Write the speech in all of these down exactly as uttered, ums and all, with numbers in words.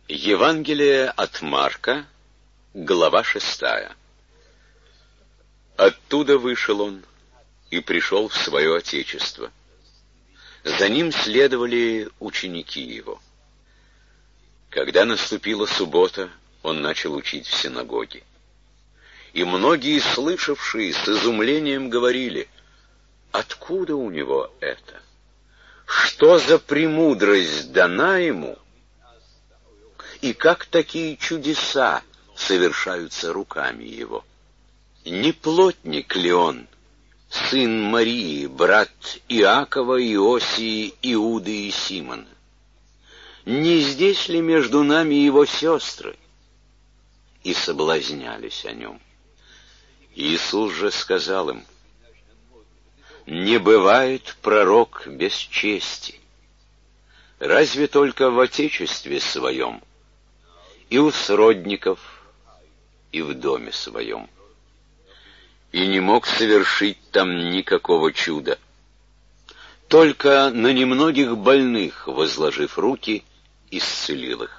Евангелие от Марка, глава шестая. Оттуда вышел он и пришел в свое отечество. За ним следовали ученики его. Когда наступила суббота, он начал учить в синагоге. И многие, слышавшие, с изумлением говорили: откуда у него это? Что за премудрость дана ему? И как такие чудеса совершаются руками его? Не плотник ли он, сын Марии, брат Иакова, Иосии, Иуды и Симона? Не здесь ли между нами его сестры? И соблазнялись о нем. Иисус же сказал им: не бывает пророк без чести, разве только в отечестве своем, и у сродников, и в доме своем. И не мог совершить там никакого чуда, только на немногих больных, возложив руки, исцелил их.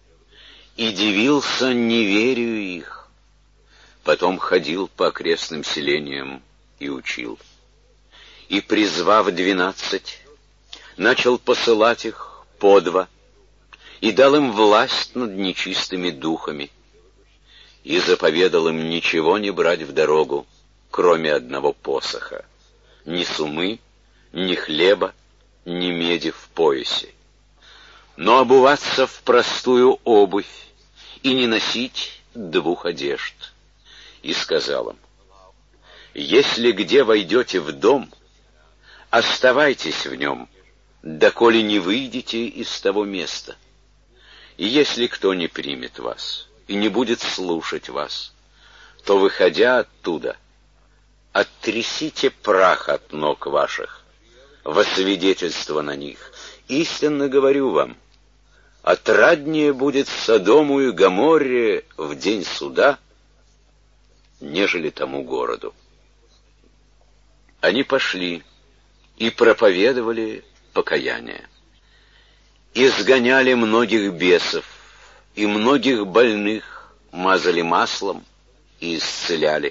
И дивился неверию их. Потом ходил по окрестным селениям и учил. И, призвав двенадцать, начал посылать их по два, и дал им власть над нечистыми духами, и заповедал им ничего не брать в дорогу, кроме одного посоха, ни сумы, ни хлеба, ни меди в поясе, но обуваться в простую обувь и не носить двух одежд. И сказал им: если где войдете в дом, оставайтесь в нем, доколе не выйдете из того места. И если кто не примет вас и не будет слушать вас, то, выходя оттуда, оттрясите прах от ног ваших во свидетельство на них. Истинно говорю вам, отраднее будет Содому и Гоморре в день суда, нежели тому городу. Они пошли и проповедовали покаяние. Изгоняли многих бесов, и многих больных мазали маслом и исцеляли.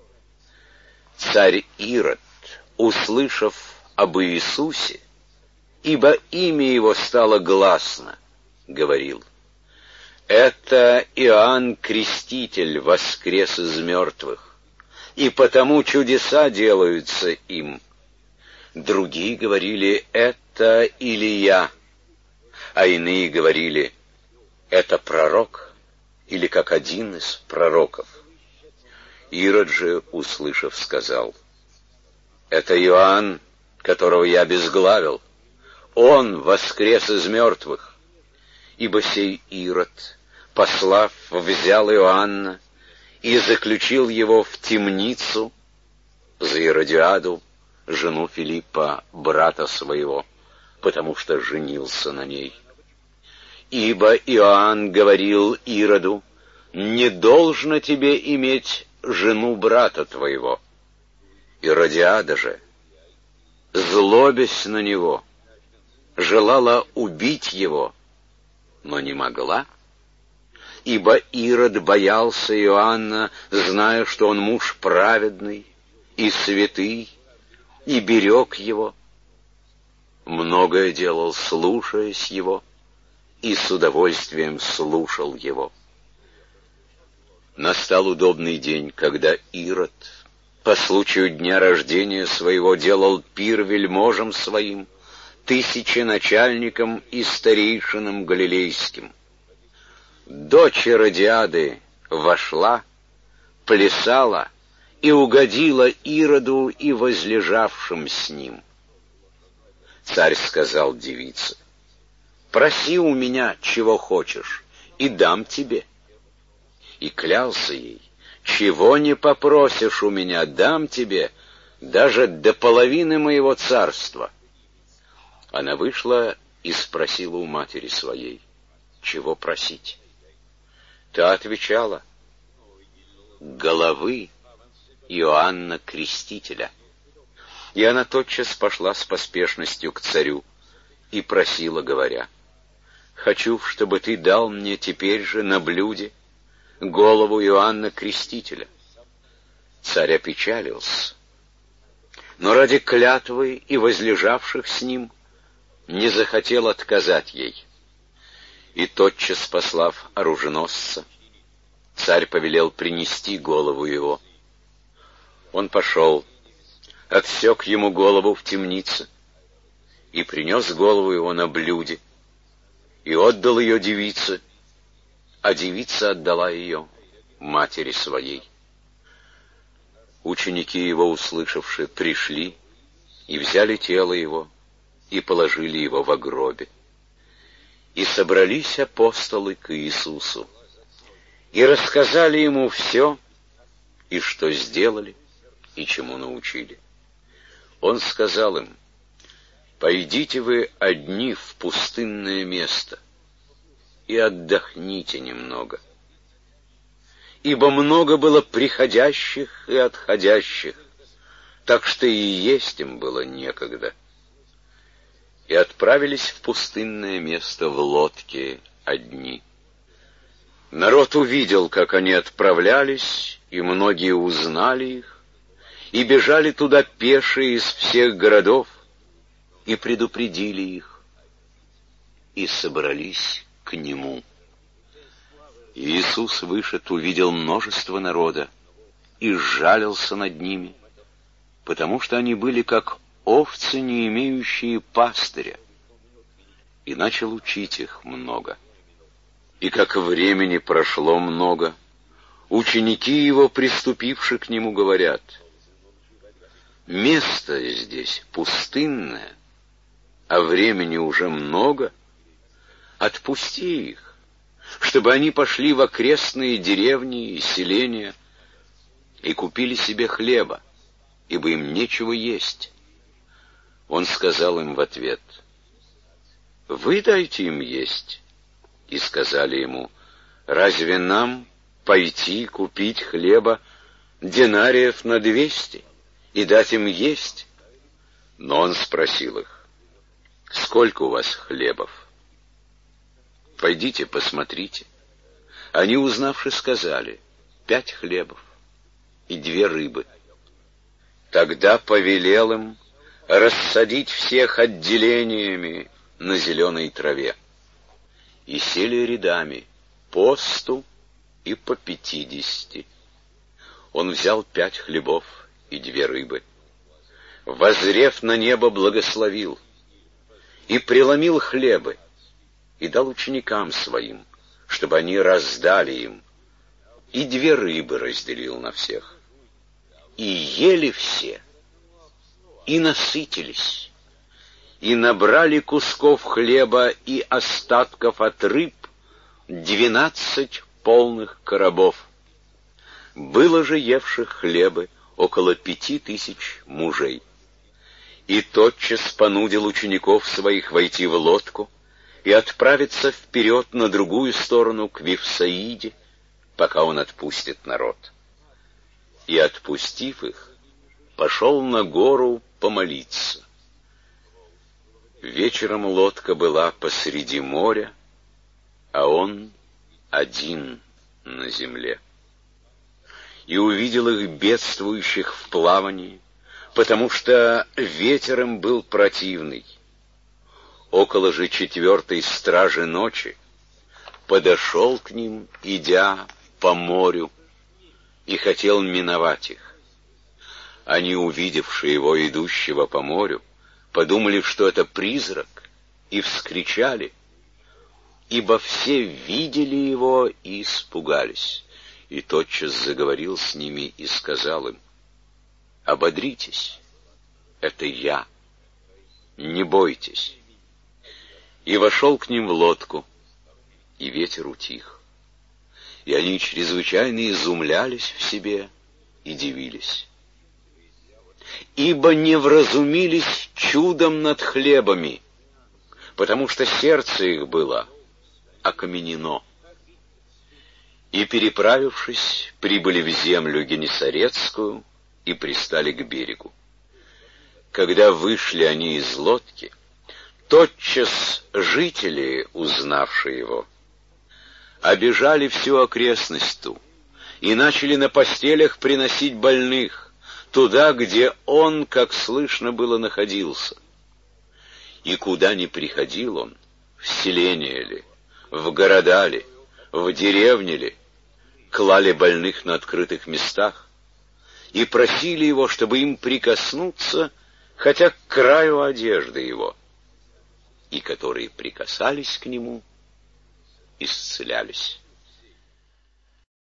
Царь Ирод, услышав об Иисусе, ибо имя его стало гласно, говорил: это Иоанн Креститель воскрес из мертвых, и потому чудеса делаются им. Другие говорили: это Илия, а иные говорили: это пророк, или как один из пророков. Ирод же, услышав, сказал: это Иоанн, которого я обезглавил, он воскрес из мертвых. Ибо сей Ирод, послав, взял Иоанна и заключил его в темницу за Иродиаду, жену Филиппа, брата своего, потому что женился на ней. Ибо Иоанн говорил Ироду: не должно тебе иметь жену брата твоего. Иродиада же, злобясь на него, желала убить его, но не могла, ибо Ирод боялся Иоанна, зная, что он муж праведный и святый, и берег его. Многое делал, слушаясь его, и с удовольствием слушал его. Настал удобный день, когда Ирод по случаю дня рождения своего делал пир вельможам своим, тысяченачальникам и старейшинам галилейским. Дочь Иродиады вошла, плясала и угодила Ироду и возлежавшим с ним. Царь сказал девице: проси у меня, чего хочешь, и дам тебе. И клялся ей: чего не попросишь у меня, дам тебе, даже до половины моего царства. Она вышла и спросила у матери своей: чего просить? Та отвечала: головы Иоанна Крестителя. И она тотчас пошла с поспешностью к царю и просила, говоря: хочу, чтобы ты дал мне теперь же на блюде голову Иоанна Крестителя». Царь опечалился, но ради клятвы и возлежавших с ним не захотел отказать ей. И тотчас, послав оруженосца, царь повелел принести голову его. Он пошел, отсек ему голову в темнице и принес голову его на блюде, и отдал ее девице, а девица отдала ее матери своей. Ученики его, услышавши, пришли и взяли тело его и положили его во гробе. И собрались апостолы к Иисусу, и рассказали ему все, и что сделали, и чему научили. Он сказал им: «Пойдите вы одни в пустынное место и отдохните немного, ибо много было приходящих и отходящих, так что и есть им было некогда». И отправились в пустынное место в лодке одни. Народ увидел, как они отправлялись, и многие узнали их, и бежали туда пешие из всех городов, и предупредили их, и собрались к нему. И Иисус вышед, увидел множество народа, и сжалился над ними, потому что они были как овцы, не имеющие пастыря, и начал учить их много. И как времени прошло много, ученики его, приступивши к нему, говорят: «Место здесь пустынное, а времени уже много. Отпусти их, чтобы они пошли в окрестные деревни и селения и купили себе хлеба, ибо им нечего есть». Он сказал им в ответ: «Вы дайте им есть». И сказали ему: «Разве нам пойти купить хлеба динариев на двести и дать им есть?» Но он спросил их: «Сколько у вас хлебов? Пойдите, посмотрите». Они, узнавши, сказали: «Пять хлебов и две рыбы». Тогда повелел им рассадить всех отделениями на зеленой траве. И сели рядами по сту и по пятидесяти. Он взял пять хлебов и две рыбы, воззрев на небо, благословил, и преломил хлебы, и дал ученикам своим, чтобы они раздали им, и две рыбы разделил на всех. И ели все, и насытились, и набрали кусков хлеба и остатков от рыб двенадцать полных коробов. Было же евших хлебы около пяти тысяч мужей. И тотчас понудил учеников своих войти в лодку и отправиться вперед на другую сторону к Вифсаиде, пока он отпустит народ. И, отпустив их, пошел на гору помолиться. Вечером лодка была посреди моря, а он один на земле. И увидел их бедствующих в плавании, потому что ветер им был противный. Около же четвертой стражи ночи подошел к ним, идя по морю, и хотел миновать их. Они, увидевши его, идущего по морю, подумали, что это призрак, и вскричали, ибо все видели его и испугались. И тотчас заговорил с ними и сказал им: «Ободритесь, это я, не бойтесь». И вошел к ним в лодку, и ветер утих. И они чрезвычайно изумлялись в себе и дивились, ибо не вразумились чудом над хлебами, потому что сердце их было окаменено. И, переправившись, прибыли в землю Генесарецкую и пристали к берегу. Когда вышли они из лодки, Тотчас жители, узнавшие его, обежали всю окрестность ту и начали на постелях приносить больных туда, где он, как слышно было, находился. И куда ни приходил он, в селение ли, в города ли, в деревне ли, клали больных на открытых местах и просили его, чтобы им прикоснуться хотя к краю одежды его, и которые прикасались к нему, исцелялись.